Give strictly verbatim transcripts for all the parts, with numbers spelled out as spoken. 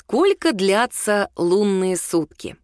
Сколько длятся лунные сутки?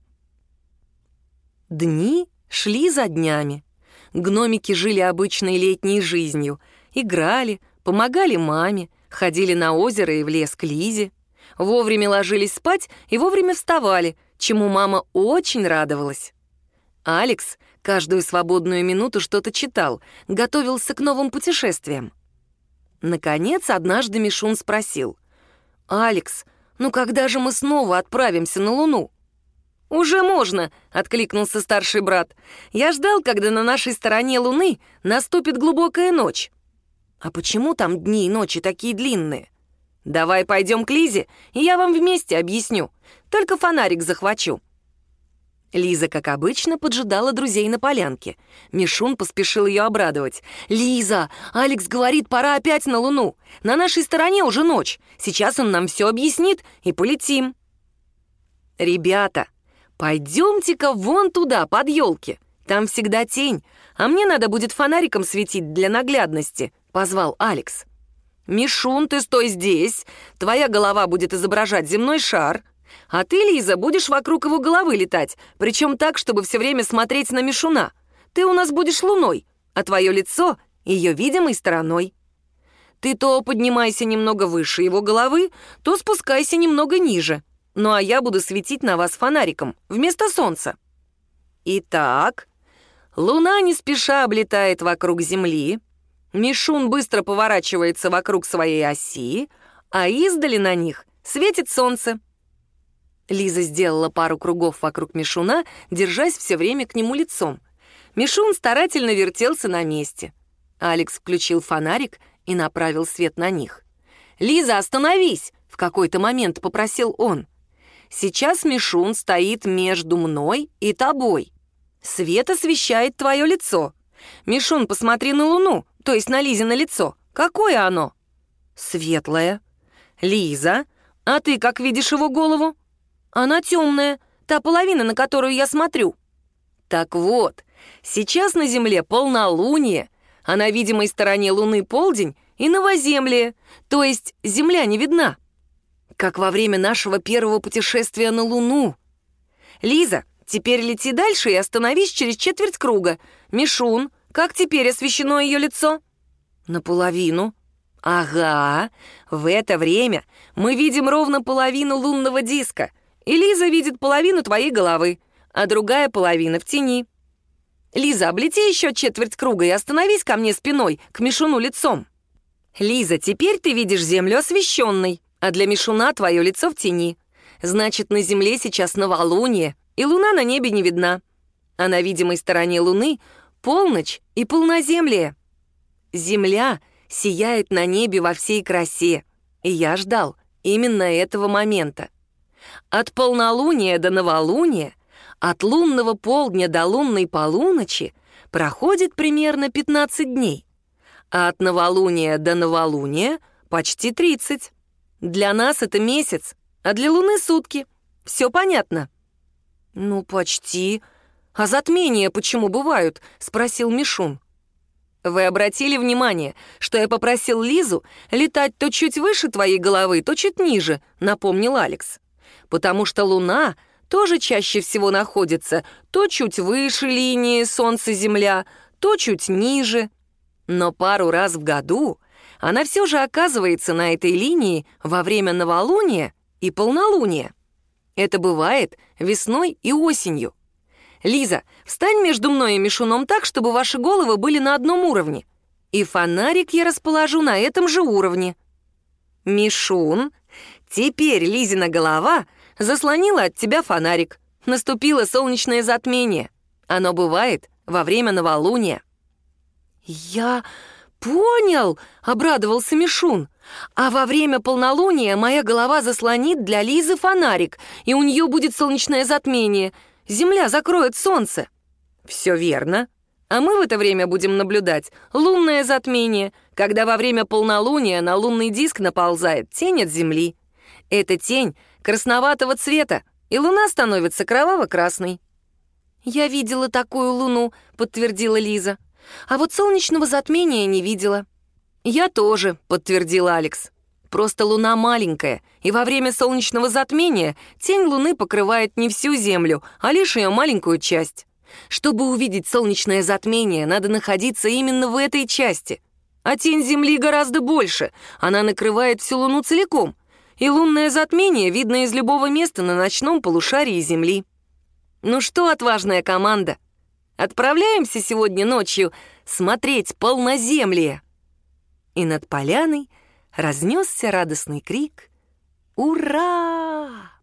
Дни шли за днями. Гномики жили обычной летней жизнью. Играли, помогали маме, ходили на озеро и в лес к Лизе. Вовремя ложились спать и вовремя вставали, чему мама очень радовалась. Алекс каждую свободную минуту что-то читал, готовился к новым путешествиям. Наконец, однажды Мишун спросил: «Алекс, ну когда же мы снова отправимся на Луну?» «Уже можно», — откликнулся старший брат. «Я ждал, когда на нашей стороне Луны наступит глубокая ночь». «А почему там дни и ночи такие длинные?» «Давай пойдем к Лизе, и я вам вместе объясню. Только фонарик захвачу». Лиза, как обычно, поджидала друзей на полянке. Мишун поспешил ее обрадовать. «Лиза, Алекс говорит, пора опять на Луну. На нашей стороне уже ночь. Сейчас он нам все объяснит, и полетим». «Ребята, пойдемте-ка вон туда, под елки. Там всегда тень, а мне надо будет фонариком светить для наглядности», — позвал Алекс. «Мишун, ты стой здесь. Твоя голова будет изображать земной шар. А ты, Лиза, будешь вокруг его головы летать, причем так, чтобы все время смотреть на Мишуна. Ты у нас будешь луной, а твое лицо — ее видимой стороной. Ты то поднимайся немного выше его головы, то спускайся немного ниже. Ну а я буду светить на вас фонариком вместо солнца». Итак, Луна не спеша облетает вокруг Земли, Мишун быстро поворачивается вокруг своей оси, а издали на них светит солнце. Лиза сделала пару кругов вокруг Мишуна, держась все время к нему лицом. Мишун старательно вертелся на месте. Алекс включил фонарик и направил свет на них. «Лиза, остановись!» — в какой-то момент попросил он. «Сейчас Мишун стоит между мной и тобой. Свет освещает твое лицо. Мишун, посмотри на Луну, то есть на Лизино лицо. Какое оно?» «Светлое». «Лиза, а ты как видишь его голову?» «Она темная, та половина, на которую я смотрю». «Так вот, сейчас на Земле полнолуние, а на видимой стороне Луны полдень и новоземлие, то есть Земля не видна. Как во время нашего первого путешествия на Луну. Лиза, теперь лети дальше и остановись через четверть круга. Мишун, как теперь освещено ее лицо?» «Наполовину». «Ага, в это время мы видим ровно половину лунного диска, и Лиза видит половину твоей головы, а другая половина в тени. Лиза, облети еще четверть круга и остановись ко мне спиной, к Мишуну лицом. Лиза, теперь ты видишь Землю освещенной, а для Мишуна твое лицо в тени. Значит, на Земле сейчас новолуние, и Луна на небе не видна. А на видимой стороне Луны полночь и полноземлие. Земля сияет на небе во всей красе, и я ждал именно этого момента. От полнолуния до новолуния, от лунного полдня до лунной полуночи проходит примерно пятнадцать дней, а от новолуния до новолуния почти тридцать. Для нас это месяц, а для Луны сутки. Все понятно?» «Ну, почти. А затмения почему бывают?» — спросил Мишун. «Вы обратили внимание, что я попросил Лизу летать то чуть выше твоей головы, то чуть ниже», — напомнил Алекс. «Потому что Луна тоже чаще всего находится то чуть выше линии Солнце-Земля, то чуть ниже. Но пару раз в году она все же оказывается на этой линии во время новолуния и полнолуния. Это бывает весной и осенью. Лиза, встань между мной и Мишуном так, чтобы ваши головы были на одном уровне. И фонарик я расположу на этом же уровне. Мишун, теперь Лизина голова заслонила от тебя фонарик. Наступило солнечное затмение. Оно бывает во время новолуния». «Я понял», — обрадовался Мишун. «А во время полнолуния моя голова заслонит для Лизы фонарик, и у нее будет солнечное затмение. Земля закроет солнце». «Все верно. А мы в это время будем наблюдать лунное затмение, когда во время полнолуния на лунный диск наползает тень от Земли. Эта тень красноватого цвета, и Луна становится кроваво-красной». «Я видела такую Луну», — подтвердила Лиза. «А вот солнечного затмения не видела». «Я тоже», — подтвердил Алекс. Просто Луна маленькая, и во время солнечного затмения тень Луны покрывает не всю Землю, а лишь ее маленькую часть. Чтобы увидеть солнечное затмение, надо находиться именно в этой части. А тень Земли гораздо больше, она накрывает всю Луну целиком, и лунное затмение видно из любого места на ночном полушарии Земли. Ну что, отважная команда, отправляемся сегодня ночью смотреть полноземлие. И над поляной разнесся радостный крик: «Ура!»